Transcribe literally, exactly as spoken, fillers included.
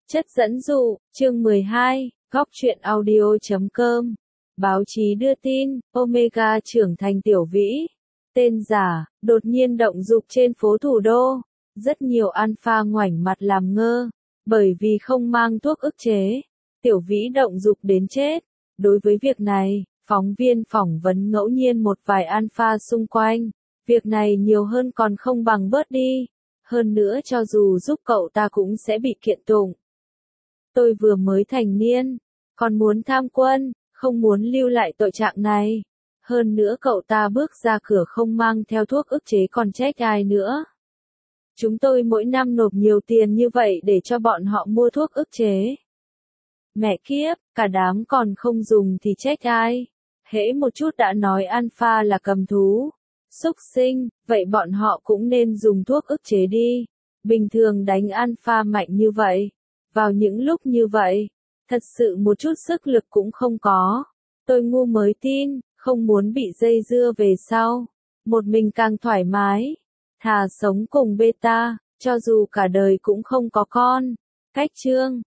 Chất dẫn dụ, chương mười hai, góc truyện audio chấm com. Báo chí đưa tin, Omega trưởng thành Tiểu Vĩ, tên giả, đột nhiên động dục trên phố thủ đô. Rất nhiều alpha ngoảnh mặt làm ngơ, bởi vì không mang thuốc ức chế. Tiểu Vĩ động dục đến chết. Đối với việc này, phóng viên phỏng vấn ngẫu nhiên một vài alpha xung quanh. Việc này nhiều hơn còn không bằng bớt đi. Hơn nữa cho dù giúp cậu ta cũng sẽ bị kiện tụng. Tôi vừa mới thành niên, còn muốn tham quân, không muốn lưu lại tội trạng này. Hơn nữa cậu ta bước ra cửa không mang theo thuốc ức chế còn trách ai nữa. Chúng tôi mỗi năm nộp nhiều tiền như vậy để cho bọn họ mua thuốc ức chế. Mẹ kiếp, cả đám còn không dùng thì trách ai. Hễ một chút đã nói alpha là cầm thú, xúc sinh, vậy bọn họ cũng nên dùng thuốc ức chế đi. Bình thường đánh alpha mạnh như vậy, vào những lúc như vậy, thật sự một chút sức lực cũng không có. Tôi ngu mới tin, không muốn bị dây dưa về sau. Một mình càng thoải mái. Thà sống cùng beta, cho dù cả đời cũng không có con. Cách chương,